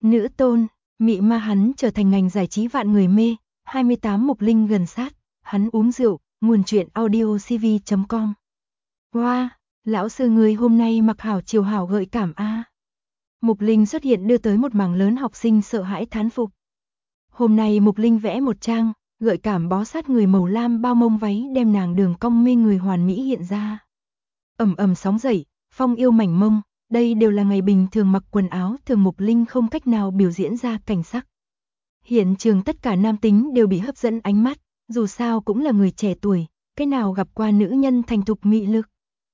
Nữ tôn, mị ma hắn trở thành ngành giải trí vạn người mê. 28 Mục Linh gần sát, hắn uống rượu, nguồn chuyện audiocv.com. Wow, lão sư người hôm nay mặc hảo chiều hảo gợi cảm a. Mục Linh xuất hiện đưa tới một mảng lớn học sinh sợ hãi thán phục. Hôm nay Mục Linh vẽ một trang, gợi cảm bó sát người màu lam bao mông váy đem nàng đường cong mê người hoàn mỹ hiện ra. Ầm ầm sóng dậy, phong yêu mảnh mông, đây đều là ngày bình thường mặc quần áo thường Mục Linh không cách nào biểu diễn ra cảnh sắc. Hiện trường tất cả nam tính đều bị hấp dẫn ánh mắt, dù sao cũng là người trẻ tuổi, cái nào gặp qua nữ nhân thành thục mị lực.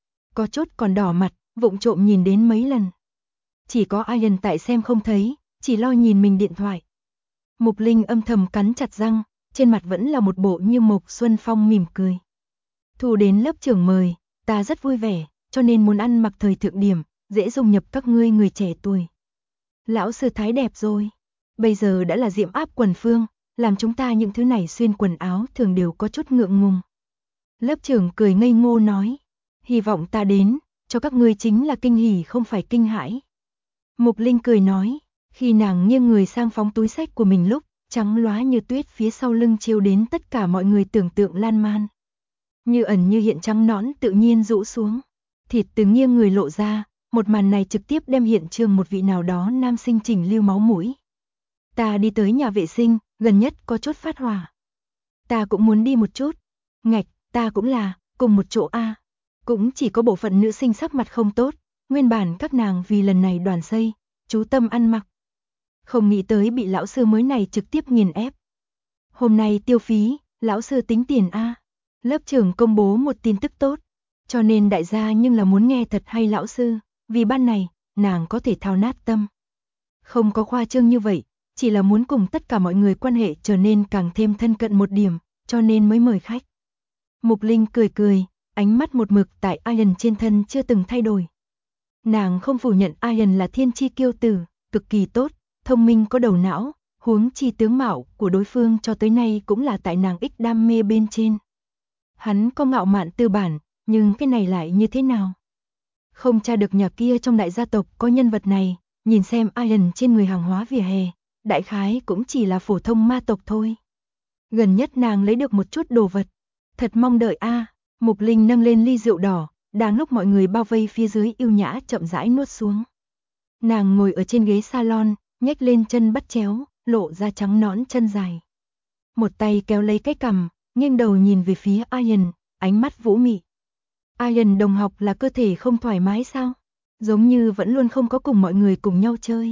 Có chốt còn đỏ mặt, vụng trộm nhìn đến mấy lần. Chỉ có Ian tại xem không thấy, chỉ lo nhìn mình điện thoại. Mục Linh âm thầm cắn chặt răng, trên mặt vẫn là một bộ như Mộc Xuân Phong mỉm cười. Thu đến lớp trưởng mời, ta rất vui vẻ, cho nên muốn ăn mặc thời thượng điểm, dễ dung nhập các ngươi người trẻ tuổi. Lão sư thái đẹp rồi, bây giờ đã là diễm áp quần phương, làm chúng ta những thứ này xuyên quần áo thường đều có chút ngượng ngùng. Lớp trưởng cười ngây ngô nói, hy vọng ta đến, cho các ngươi chính là kinh hỉ không phải kinh hãi. Mục Linh cười nói, khi nàng nghiêng người sang phóng túi sách của mình lúc, trắng lóa như tuyết phía sau lưng chiếu đến tất cả mọi người tưởng tượng lan man. Như ẩn như hiện trắng nõn tự nhiên rũ xuống, thịt từ nghiêng người lộ ra, một màn này trực tiếp đem hiện trường một vị nào đó nam sinh chỉnh lưu máu mũi. Ta đi tới nhà vệ sinh, gần nhất có chốt phát hỏa. Ta cũng muốn đi một chút. Ngạch, ta cũng là, cùng một chỗ a. Cũng chỉ có bộ phận nữ sinh sắc mặt không tốt, nguyên bản các nàng vì lần này đoàn xây, chú tâm ăn mặc. Không nghĩ tới bị lão sư mới này trực tiếp nghiền ép. Hôm nay tiêu phí, lão sư tính tiền a. Lớp trưởng công bố một tin tức tốt, cho nên đại gia nhưng là muốn nghe thật hay lão sư, vì ban này, nàng có thể thao nát tâm. Không có khoa trương như vậy, chỉ là muốn cùng tất cả mọi người quan hệ trở nên càng thêm thân cận một điểm, cho nên mới mời khách. Mục Linh cười cười, ánh mắt một mực tại Ian trên thân chưa từng thay đổi. Nàng không phủ nhận Ian là thiên chi kiêu tử, cực kỳ tốt, thông minh có đầu não, huống chi tướng mạo của đối phương cho tới nay cũng là tại nàng ích đam mê bên trên. Hắn có ngạo mạn tư bản, nhưng cái này lại như thế nào? Không tra được nhà kia trong đại gia tộc có nhân vật này, nhìn xem Ian trên người hàng hóa vỉa hè, đại khái cũng chỉ là phổ thông ma tộc thôi. Gần nhất nàng lấy được một chút đồ vật, thật mong đợi a. Mục Linh nâng lên ly rượu đỏ, đang lúc mọi người bao vây phía dưới yêu nhã chậm rãi nuốt xuống. Nàng ngồi ở trên ghế salon, nhếch lên chân bắt chéo, lộ ra trắng nõn chân dài. Một tay kéo lấy cái cằm, nghiêng đầu nhìn về phía Ian, ánh mắt vũ mị. Ian đồng học là cơ thể không thoải mái sao? Giống như vẫn luôn không có cùng mọi người cùng nhau chơi.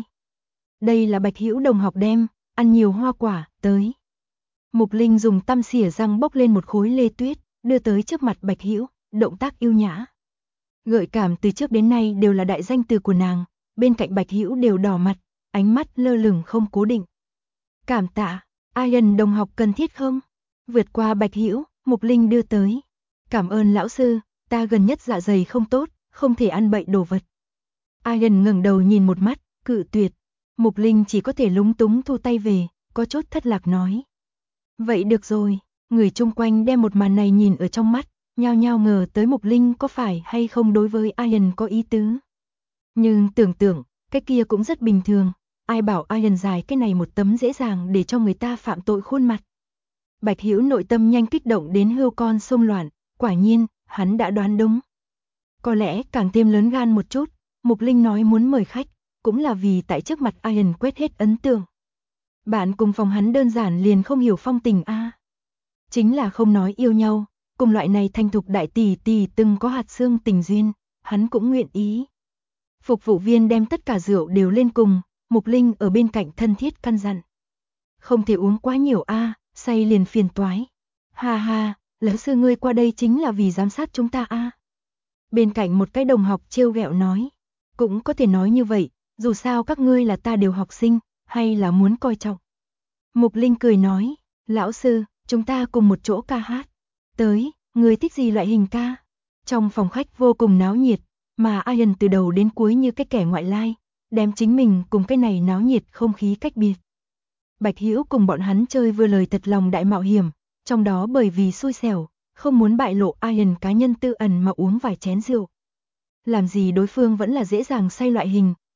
Đây là Bạch Hữu đồng học đem, ăn nhiều hoa quả, tới. Mục Linh dùng tăm xỉa răng bốc lên một khối lê tuyết, đưa tới trước mặt Bạch Hữu, động tác yêu nhã. Gợi cảm từ trước đến nay đều là đại danh từ của nàng, bên cạnh Bạch Hữu đều đỏ mặt, ánh mắt lơ lửng không cố định. Cảm tạ, Ian đồng học cần thiết không? Vượt qua Bạch Hữu, Mục Linh đưa tới. Cảm ơn lão sư, ta gần nhất dạ dày không tốt, không thể ăn bậy đồ vật. Ian ngẩng đầu nhìn một mắt, cự tuyệt. Mục Linh chỉ có thể lúng túng thu tay về, có chút thất lạc nói. Vậy được rồi, người chung quanh đem một màn này nhìn ở trong mắt, nhao nhao ngờ tới Mục Linh có phải hay không đối với Ian có ý tứ. Nhưng tưởng tượng, cái kia cũng rất bình thường, ai bảo Ian dài cái này một tấm dễ dàng để cho người ta phạm tội khuôn mặt. Bạch Hữu nội tâm nhanh kích động đến hươu con xông loạn, quả nhiên, hắn đã đoán đúng. Có lẽ càng thêm lớn gan một chút, Mục Linh nói muốn mời khách, cũng là vì tại trước mặt Ian quét hết ấn tượng. Bạn cùng phòng hắn đơn giản liền không hiểu phong tình a. Chính là không nói yêu nhau, cùng loại này thanh thục đại tỷ tỷ từng có hạt xương tình duyên, hắn cũng nguyện ý. Phục vụ viên đem tất cả rượu đều lên cùng, Mục Linh ở bên cạnh thân thiết căn dặn. Không thể uống quá nhiều a, say liền phiền toái. Ha ha, lão sư ngươi qua đây chính là vì giám sát chúng ta a. Bên cạnh một cái đồng học trêu ghẹo nói, cũng có thể nói như vậy, dù sao các ngươi là ta đều học sinh, hay là muốn coi trọng. Mục Linh cười nói, lão sư, chúng ta cùng một chỗ ca hát. Tới, người thích gì loại hình ca? Trong phòng khách vô cùng náo nhiệt, mà Ian từ đầu đến cuối như cái kẻ ngoại lai, đem chính mình cùng cái này náo nhiệt không khí cách biệt. Bạch Hữu cùng bọn hắn chơi vừa lời thật lòng đại mạo hiểm, trong đó bởi vì xui xẻo, không muốn bại lộ Ian cá nhân tư ẩn mà uống vài chén rượu. Làm gì đối phương vẫn là dễ dàng say loại hình,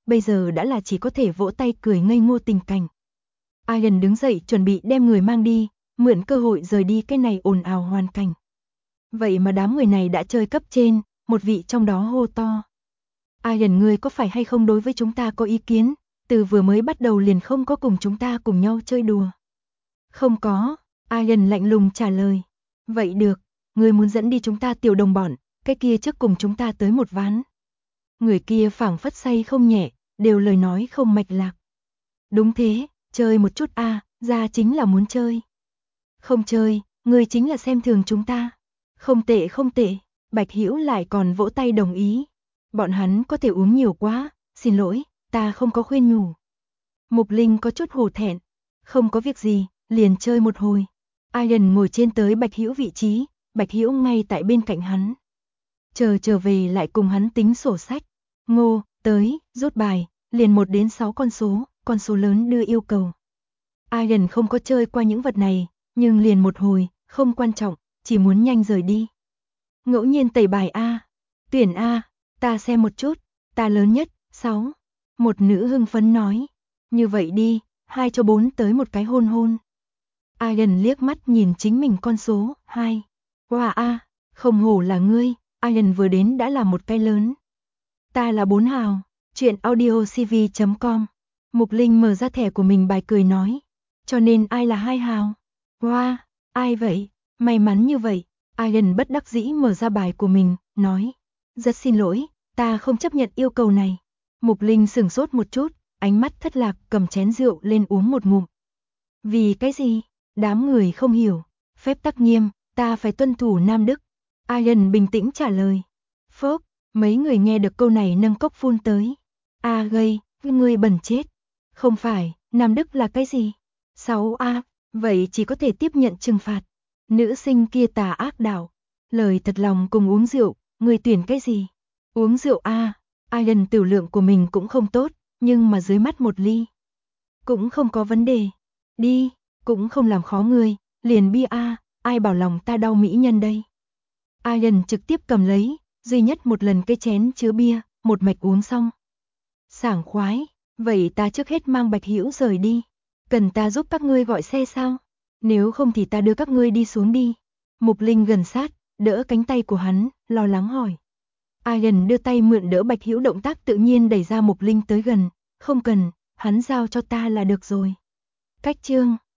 bây giờ đã là chỉ có thể vỗ tay cười ngây ngô tình cảnh. Ian đứng dậy chuẩn bị đem người mang đi, mượn cơ hội rời đi cái này ồn ào hoàn cảnh. Vậy mà đám người này đã chơi cấp trên, một vị trong đó hô to. Ian, ngươi có phải hay không đối với chúng ta có ý kiến, từ vừa mới bắt đầu liền không có cùng chúng ta cùng nhau chơi đùa. Không có, Ian lạnh lùng trả lời. Vậy được, ngươi muốn dẫn đi chúng ta tiểu đồng bọn, cái kia trước cùng chúng ta tới một ván. Người kia phảng phất say không nhẹ, đều lời nói không mạch lạc. Đúng thế, chơi một chút ra chính là muốn chơi. Không chơi, ngươi chính là xem thường chúng ta. Không tệ không tệ, Bạch Hữu lại còn vỗ tay đồng ý. Bọn hắn có thể uống nhiều quá, xin lỗi, ta không có khuyên nhủ. Mục Linh có chút hổ thẹn. Không có việc gì, liền chơi một hồi. Ian ngồi trên tới Bạch Hữu vị trí, Bạch Hữu ngay tại bên cạnh hắn. Trở về lại cùng hắn tính sổ sách. Ngô, tới, rút bài, liền 1 đến 6 con số lớn đưa yêu cầu. Ian không có chơi qua những vật này, nhưng liền một hồi, không quan trọng, chỉ muốn nhanh rời đi. Ngẫu nhiên tẩy bài tuyển ta xem một chút, ta lớn nhất, 6. Một nữ hưng phấn nói, như vậy đi, 2 cho 4 tới một cái hôn hôn. Ian liếc mắt nhìn chính mình con số, 2. Wow không hổ là ngươi, Ian vừa đến đã là một cái lớn. Ta là 4 hào, chuyện audiocv.com. Mục Linh mở ra thẻ của mình bài cười nói, cho nên ai là 2 hào? Wow, ai vậy? May mắn như vậy. Ian bất đắc dĩ mở ra bài của mình, nói, rất xin lỗi, ta không chấp nhận yêu cầu này. Mục Linh sửng sốt một chút, ánh mắt thất lạc cầm chén rượu lên uống một ngụm. Vì cái gì? Đám người không hiểu. Phép tắc nghiêm, ta phải tuân thủ Nam Đức. Ian bình tĩnh trả lời. Phốc, mấy người nghe được câu này nâng cốc phun tới. Gây, ngươi bẩn chết. Không phải, Nam Đức là cái gì? 6 vậy chỉ có thể tiếp nhận trừng phạt. Nữ sinh kia tà ác đạo. Lời thật lòng cùng uống rượu, người tuyển cái gì? Uống rượu Ian tiểu lượng của mình cũng không tốt, nhưng mà dưới mắt một ly. Cũng không có vấn đề. Đi, cũng không làm khó người, liền bia ai bảo lòng ta đau mỹ nhân đây. Ian trực tiếp cầm lấy, duy nhất một lần cái chén chứa bia, một mạch uống xong. Sảng khoái, vậy ta trước hết mang Bạch Hữu rời đi. Cần ta giúp các ngươi gọi xe sao? Nếu không thì ta đưa các ngươi đi xuống đi. Mục Linh gần sát, đỡ cánh tay của hắn, lo lắng hỏi. Ian đưa tay mượn đỡ Bạch Hữu, động tác tự nhiên đẩy ra Mục Linh tới gần. Không cần, hắn giao cho ta là được rồi. Cách chương